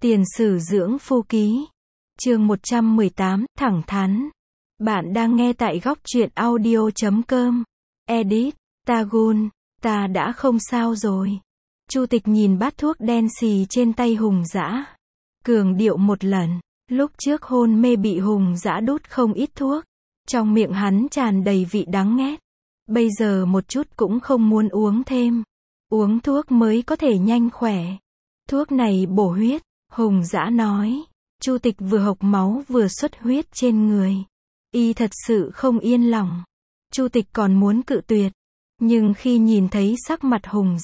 Tiền sử dưỡng phu ký. Chương 118, thẳng thắn. Bạn đang nghe tại góc truyện audio.com. Edit, Tagun, ta đã không sao rồi. Chu Tịch nhìn bát thuốc đen xì trên tay Hùng Dã. Cường điệu một lần, lúc trước hôn mê bị Hùng Dã đút không ít thuốc. Trong miệng hắn tràn đầy vị đắng nghét. Bây giờ một chút cũng không muốn uống thêm. Uống thuốc mới có thể nhanh khỏe. Thuốc này bổ huyết, Hùng Dã nói. Chu Tịch vừa hộc máu vừa xuất huyết trên người. Y thật sự không yên lòng. Chu Tịch còn muốn cự tuyệt. Nhưng khi nhìn thấy sắc mặt Hùng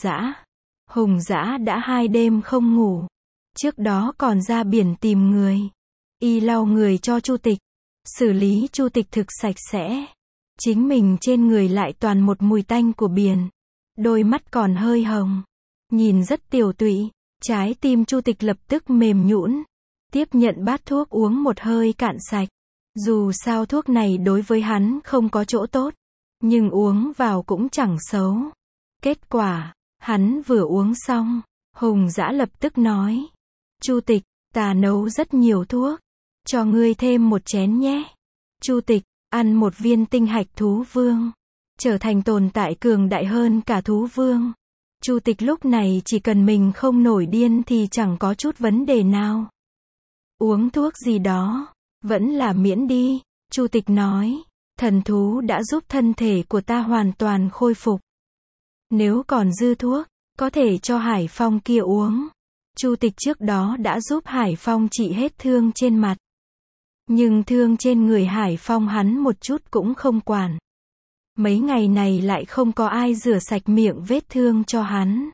Dã đã 2 đêm không ngủ. Trước đó còn ra biển tìm người. Y lau người cho Chu Tịch. Xử lý Chu Tịch thực sạch sẽ. Chính mình trên người lại toàn một mùi tanh của biển. Đôi mắt còn hơi hồng. Nhìn rất tiều tụy. Trái tim Chu Tịch lập tức mềm nhũn. Tiếp nhận bát thuốc uống một hơi cạn sạch. Dù sao thuốc này đối với hắn không có chỗ tốt. Nhưng uống vào cũng chẳng xấu. Kết quả, hắn vừa uống xong. Hùng Dã lập tức nói. Chu Tịch, ta nấu rất nhiều thuốc. Cho ngươi thêm một chén nhé. Chu Tịch, ăn một viên tinh hạch thú vương. Trở thành tồn tại cường đại hơn cả thú vương. Chu Tịch lúc này chỉ cần mình không nổi điên thì chẳng có chút vấn đề nào. Uống thuốc gì đó, vẫn là miễn đi. Chu Tịch nói, thần thú đã giúp thân thể của ta hoàn toàn khôi phục. Nếu còn dư thuốc, có thể cho Hải Phong kia uống. Chu Tịch trước đó đã giúp Hải Phong trị hết thương trên mặt. Nhưng thương trên người Hải Phong hắn một chút cũng không quản. Mấy ngày này lại không có ai rửa sạch miệng vết thương cho hắn.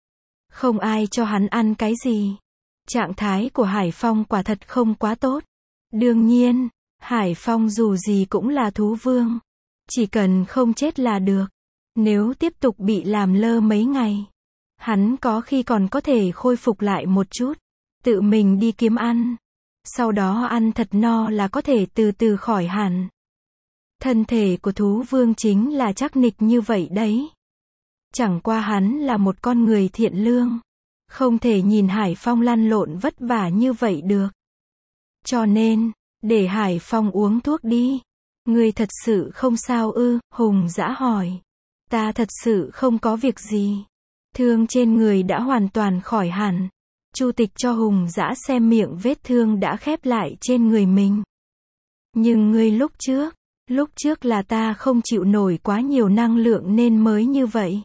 Không ai cho hắn ăn cái gì. Trạng thái của Hải Phong quả thật không quá tốt. Đương nhiên, Hải Phong dù gì cũng là thú vương. Chỉ cần không chết là được. Nếu tiếp tục bị làm lơ mấy ngày, hắn có khi còn có thể khôi phục lại một chút. Tự mình đi kiếm ăn. Sau đó ăn thật no là có thể từ từ khỏi hẳn. Thân thể của thú vương chính là chắc nịch như vậy đấy. Chẳng qua hắn là một con người thiện lương. Không thể nhìn Hải Phong lăn lộn vất vả như vậy được. Cho nên, để Hải Phong uống thuốc đi. Ngươi thật sự không sao ư? Hùng Dã hỏi. Ta thật sự không có việc gì. Thương trên người đã hoàn toàn khỏi hẳn. Chu Tịch cho Hùng Dã xem miệng vết thương đã khép lại trên người mình. Nhưng ngươi lúc trước là ta không chịu nổi quá nhiều năng lượng nên mới như vậy.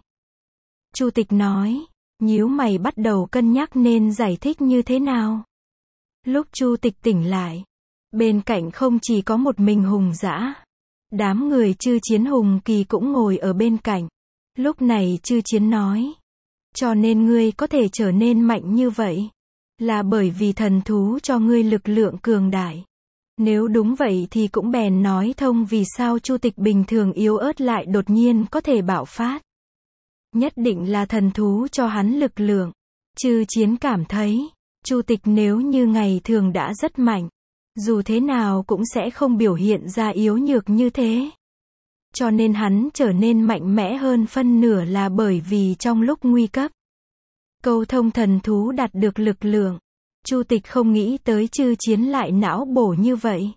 Chu Tịch nói, nhíu mày bắt đầu cân nhắc nên giải thích như thế nào. Lúc Chu Tịch tỉnh lại, bên cạnh không chỉ có một mình Hùng Dã. Đám người Chư Chiến Hùng Kỳ cũng ngồi ở bên cạnh. Lúc này Chư Chiến nói, cho nên ngươi có thể trở nên mạnh như vậy, là bởi vì thần thú cho ngươi lực lượng cường đại. Nếu đúng vậy thì cũng bèn nói thông vì sao Chu Tịch bình thường yếu ớt lại đột nhiên có thể bạo phát. Nhất định là thần thú cho hắn lực lượng. Chư Chiến cảm thấy, Chu Tịch nếu như ngày thường đã rất mạnh, dù thế nào cũng sẽ không biểu hiện ra yếu nhược như thế. Cho nên hắn trở nên mạnh mẽ hơn phân nửa là bởi vì trong lúc nguy cấp, câu thông thần thú đạt được lực lượng. Chu Tịch không nghĩ tới Chư Chiến lại não bổ như vậy.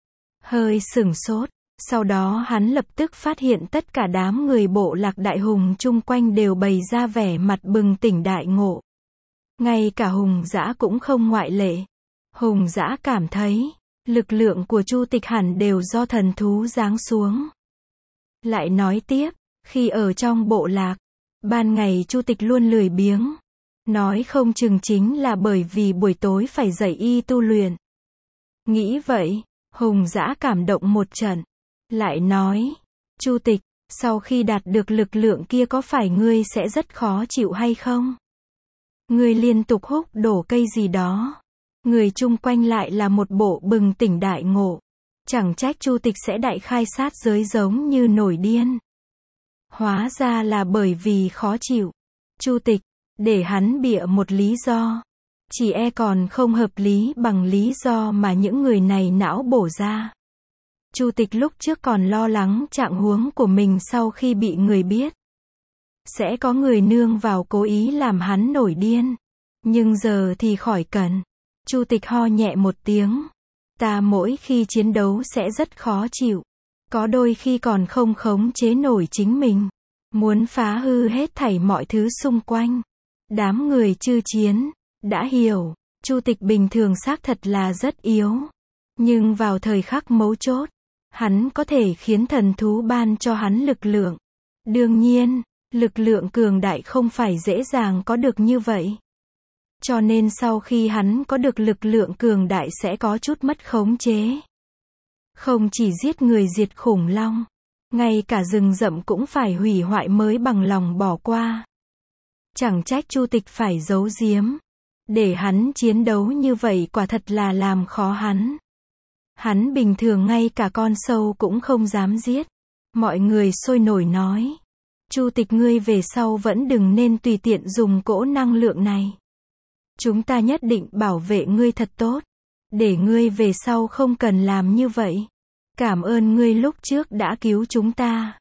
Hơi sửng sốt. Sau đó hắn lập tức phát hiện tất cả đám người bộ lạc đại hùng chung quanh đều bày ra vẻ mặt bừng tỉnh đại ngộ. Ngay cả Hùng Dã cũng không ngoại lệ. Hùng Dã cảm thấy, lực lượng của Chu Tịch hẳn đều do thần thú giáng xuống. Lại nói tiếp, khi ở trong bộ lạc, ban ngày Chu Tịch luôn lười biếng. Nói không chừng chính là bởi vì buổi tối phải dạy y tu luyện. Nghĩ vậy, Hùng Dã cảm động một trận. Lại nói, Chu Tịch, sau khi đạt được lực lượng kia có phải ngươi sẽ rất khó chịu hay không? Ngươi liên tục húc đổ cây gì đó. Người chung quanh lại là một bộ bừng tỉnh đại ngộ. Chẳng trách Chu Tịch sẽ đại khai sát giới giống như nổi điên. Hóa ra là bởi vì khó chịu. Chu Tịch, để hắn bịa một lý do. Chỉ e còn không hợp lý bằng lý do mà những người này não bổ ra. Chu Tịch lúc trước còn lo lắng trạng huống của mình sau khi bị người biết. Sẽ có người nương vào cố ý làm hắn nổi điên. Nhưng giờ thì khỏi cần. Chu Tịch ho nhẹ một tiếng. Ta mỗi khi chiến đấu sẽ rất khó chịu. Có đôi khi còn không khống chế nổi chính mình. Muốn phá hư hết thảy mọi thứ xung quanh. Đám người chư chiến, đã hiểu, Chu Tịch bình thường xác thật là rất yếu. Nhưng vào thời khắc mấu chốt, hắn có thể khiến thần thú ban cho hắn lực lượng. Đương nhiên, lực lượng cường đại không phải dễ dàng có được như vậy. Cho nên sau khi hắn có được lực lượng cường đại sẽ có chút mất khống chế. Không chỉ giết người diệt khủng long, ngay cả rừng rậm cũng phải hủy hoại mới bằng lòng bỏ qua. Chẳng trách Chu Tịch phải giấu giếm. Để hắn chiến đấu như vậy quả thật là làm khó hắn. Hắn bình thường ngay cả con sâu cũng không dám giết. Mọi người sôi nổi nói. Chu Tịch ngươi về sau vẫn đừng nên tùy tiện dùng cỗ năng lượng này. Chúng ta nhất định bảo vệ ngươi thật tốt. Để ngươi về sau không cần làm như vậy. Cảm ơn ngươi lúc trước đã cứu chúng ta.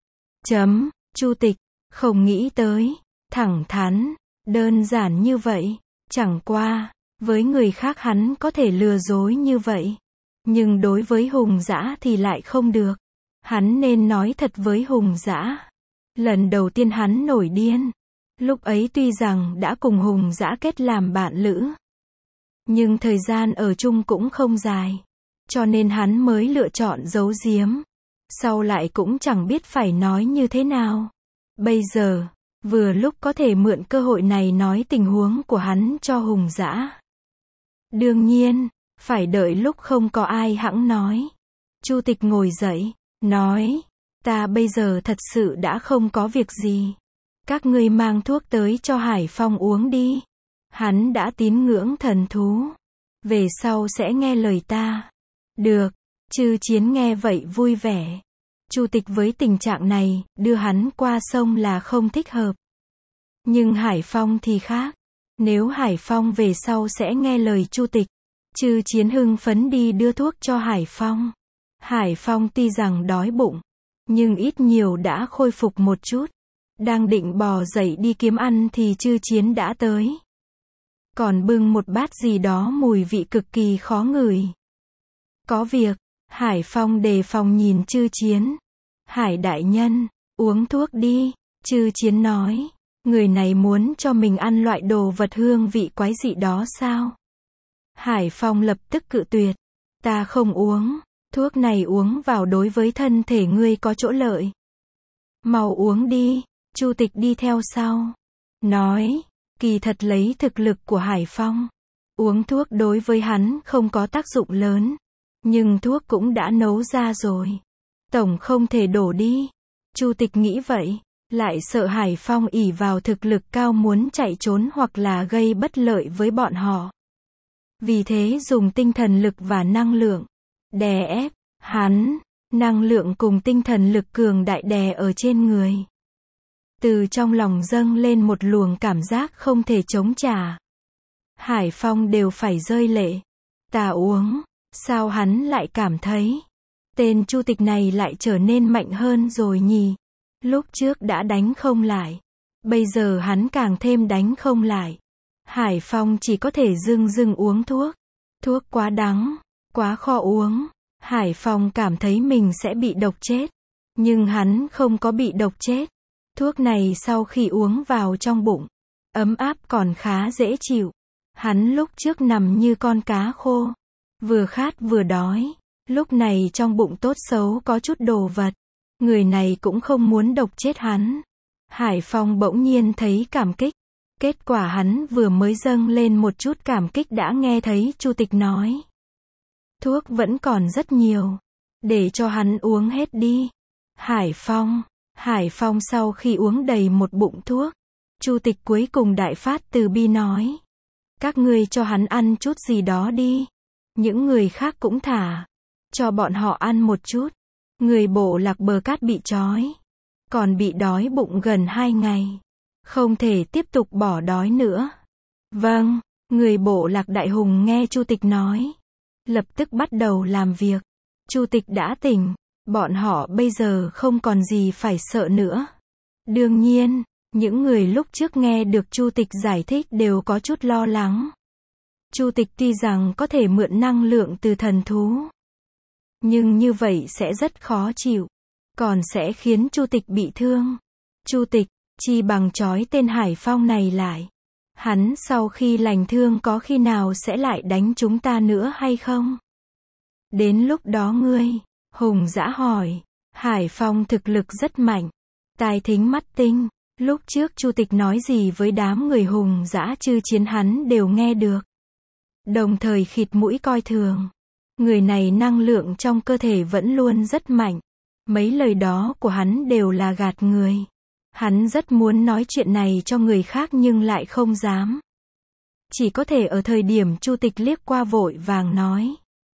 Chu Tịch, không nghĩ tới. Thẳng thắn, đơn giản như vậy. Chẳng qua, với người khác hắn có thể lừa dối như vậy. Nhưng đối với Hùng Dã thì lại không được. Hắn nên nói thật với Hùng Dã. Lần đầu tiên hắn nổi điên. Lúc ấy tuy rằng đã cùng Hùng Dã kết làm bạn lữ. Nhưng thời gian ở chung cũng không dài. Cho nên hắn mới lựa chọn giấu giếm. Sau lại cũng chẳng biết phải nói như thế nào. Bây giờ, vừa lúc có thể mượn cơ hội này nói tình huống của hắn cho Hùng Dã. Đương nhiên, phải đợi lúc không có ai hẵng nói. Chu Tịch ngồi dậy, nói, ta bây giờ thật sự đã không có việc gì. Các ngươi mang thuốc tới cho Hải Phong uống đi. Hắn đã tín ngưỡng thần thú. Về sau sẽ nghe lời ta. Được, chư chiến nghe vậy vui vẻ. Chu Tịch với tình trạng này, đưa hắn qua sông là không thích hợp. Nhưng Hải Phong thì khác. Nếu Hải Phong về sau sẽ nghe lời Chu Tịch, chư chiến hưng phấn đi đưa thuốc cho Hải Phong. Hải Phong tuy rằng đói bụng, nhưng ít nhiều đã khôi phục một chút. Đang định bò dậy đi kiếm ăn thì chư chiến đã tới. Còn bưng một bát gì đó mùi vị cực kỳ khó ngửi. Có việc, Hải Phong đề phòng nhìn chư chiến. Hải đại nhân, uống thuốc đi, chư chiến nói. Người này muốn cho mình ăn loại đồ vật hương vị quái dị đó sao? Hải Phong lập tức cự tuyệt. Ta không uống, thuốc này uống vào đối với thân thể ngươi có chỗ lợi. Mau uống đi, Chu Tịch đi theo sau. Nói, kỳ thật lấy thực lực của Hải Phong. Uống thuốc đối với hắn không có tác dụng lớn. Nhưng thuốc cũng đã nấu ra rồi. Tổng không thể đổ đi. Chu Tịch nghĩ vậy. Lại sợ Hải Phong ỷ vào thực lực cao muốn chạy trốn hoặc là gây bất lợi với bọn họ. Vì thế dùng tinh thần lực và năng lượng. Đè ép, hắn. Năng lượng cùng tinh thần lực cường đại đè ở trên người. Từ trong lòng dâng lên một luồng cảm giác không thể chống trả. Hải Phong đều phải rơi lệ. Ta uống. Sao hắn lại cảm thấy. Tên Chu Tịch này lại trở nên mạnh hơn rồi nhỉ? Lúc trước đã đánh không lại. Bây giờ hắn càng thêm đánh không lại. Hải Phong chỉ có thể dưng uống thuốc. Thuốc quá đắng, quá khó uống. Hải Phong cảm thấy mình sẽ bị độc chết. Nhưng hắn không có bị độc chết. Thuốc này sau khi uống vào trong bụng, ấm áp còn khá dễ chịu. Hắn lúc trước nằm như con cá khô. Vừa khát vừa đói. Lúc này trong bụng tốt xấu có chút đồ vật. Người này cũng không muốn độc chết hắn. Hải Phong bỗng nhiên thấy cảm kích. Kết quả hắn vừa mới dâng lên một chút cảm kích đã nghe thấy Chu Tịch nói. Thuốc vẫn còn rất nhiều. Để cho hắn uống hết đi. Hải Phong sau khi uống đầy một bụng thuốc. Chu Tịch cuối cùng đại phát từ bi nói. Các ngươi cho hắn ăn chút gì đó đi. Những người khác cũng thả. Cho bọn họ ăn một chút. Người bộ lạc bờ cát bị trói. Còn bị đói bụng gần 2 ngày. Không thể tiếp tục bỏ đói nữa. Vâng, người bộ lạc Đại Hùng nghe Chu Tịch nói. Lập tức bắt đầu làm việc. Chu Tịch đã tỉnh. Bọn họ bây giờ không còn gì phải sợ nữa. Đương nhiên, những người lúc trước nghe được Chu Tịch giải thích đều có chút lo lắng. Chu Tịch tuy rằng có thể mượn năng lượng từ thần thú, nhưng như vậy sẽ rất khó chịu, còn sẽ khiến Chu Tịch bị thương. Chu Tịch, chi bằng trói tên Hải Phong này lại. Hắn sau khi lành thương có khi nào sẽ lại đánh chúng ta nữa hay không? Đến lúc đó ngươi, Hùng Dã hỏi. Hải Phong thực lực rất mạnh, tai thính mắt tinh. Lúc trước Chu Tịch nói gì với đám người Hùng Dã Chư Chiến hắn đều nghe được. Đồng thời khịt mũi coi thường. Người này năng lượng trong cơ thể vẫn luôn rất mạnh. Mấy lời đó của hắn đều là gạt người. Hắn rất muốn nói chuyện này cho người khác nhưng lại không dám. Chỉ có thể ở thời điểm Chu Tịch liếc qua vội vàng nói.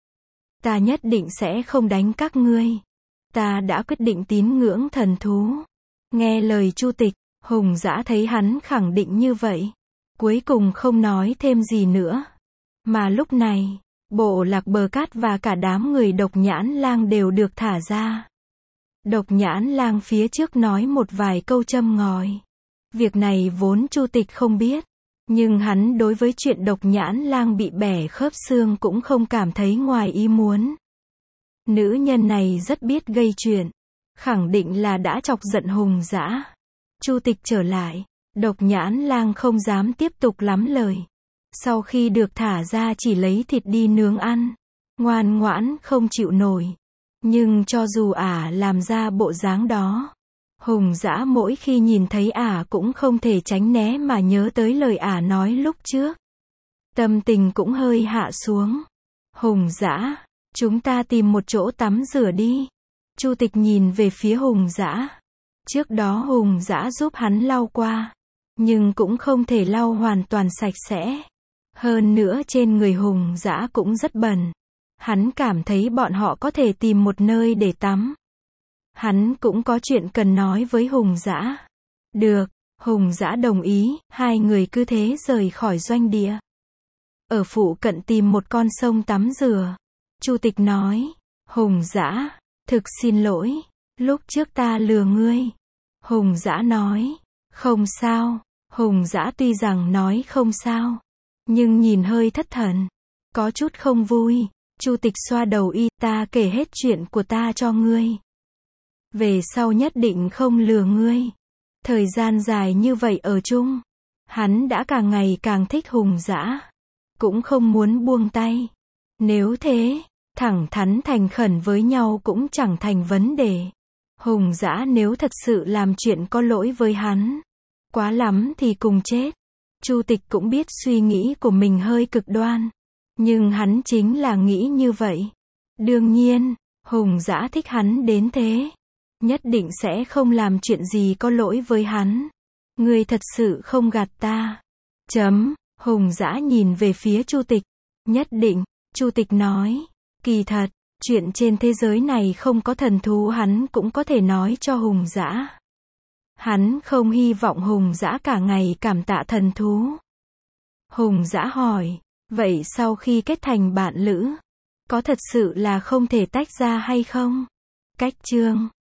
Ta nhất định sẽ không đánh các ngươi. Ta đã quyết định tín ngưỡng thần thú. Nghe lời Chu Tịch, Hùng Dã thấy hắn khẳng định như vậy. Cuối cùng không nói thêm gì nữa. Mà lúc này, Bộ Lạc Bờ Cát và cả đám người Độc Nhãn Lang đều được thả ra. Độc Nhãn Lang phía trước nói một vài câu châm ngòi. Việc này vốn Chu Tịch không biết. Nhưng hắn đối với chuyện Độc Nhãn Lang bị bẻ khớp xương cũng không cảm thấy ngoài ý muốn. Nữ nhân này rất biết gây chuyện. Khẳng định là đã chọc giận Hùng Dã. Chu Tịch trở lại. Độc Nhãn Lang không dám tiếp tục lắm lời. Sau khi được thả ra chỉ lấy thịt đi nướng ăn. Ngoan ngoãn không chịu nổi. Nhưng cho dù ả làm ra bộ dáng đó, Hùng Dã mỗi khi nhìn thấy ả cũng không thể tránh né mà nhớ tới lời ả nói lúc trước. Tâm tình cũng hơi hạ xuống. Hùng Dã, chúng ta tìm một chỗ tắm rửa đi. Chu Tịch nhìn về phía Hùng Dã. Trước đó Hùng Dã giúp hắn lau qua, nhưng cũng không thể lau hoàn toàn sạch sẽ. Hơn nữa trên người Hùng Dã cũng rất bẩn. Hắn cảm thấy bọn họ có thể tìm một nơi để tắm. Hắn cũng có chuyện cần nói với Hùng Dã. Được, Hùng Dã đồng ý, hai người cứ thế rời khỏi doanh địa. Ở phụ cận tìm một con sông tắm rửa. Chu Tịch nói, Hùng Dã, thực xin lỗi, lúc trước ta lừa ngươi. Hùng Dã nói, không sao. Hùng Dã tuy rằng nói không sao, nhưng nhìn hơi thất thần, có chút không vui. Chu Tịch xoa đầu y, ta kể hết chuyện của ta cho ngươi. Về sau nhất định không lừa ngươi. Thời gian dài như vậy ở chung, hắn đã càng ngày càng thích Hùng Dã, cũng không muốn buông tay. Nếu thế, thẳng thắn thành khẩn với nhau cũng chẳng thành vấn đề. Hùng Dã nếu thật sự làm chuyện có lỗi với hắn, quá lắm thì cùng chết. Chu Tịch cũng biết suy nghĩ của mình hơi cực đoan, nhưng hắn chính là nghĩ như vậy. Đương nhiên, Hùng Dã thích hắn đến thế, nhất định sẽ không làm chuyện gì có lỗi với hắn. Ngươi thật sự không gạt ta. Hùng Dã nhìn về phía Chu Tịch. Nhất định, Chu Tịch nói. Kỳ thật, chuyện trên thế giới này không có thần thú hắn cũng có thể nói cho Hùng Dã. Hắn không hy vọng Hùng Dã cả ngày cảm tạ thần thú. Hùng Dã hỏi, vậy sau khi kết thành bạn lữ, có thật sự là không thể tách ra hay không? Cách chương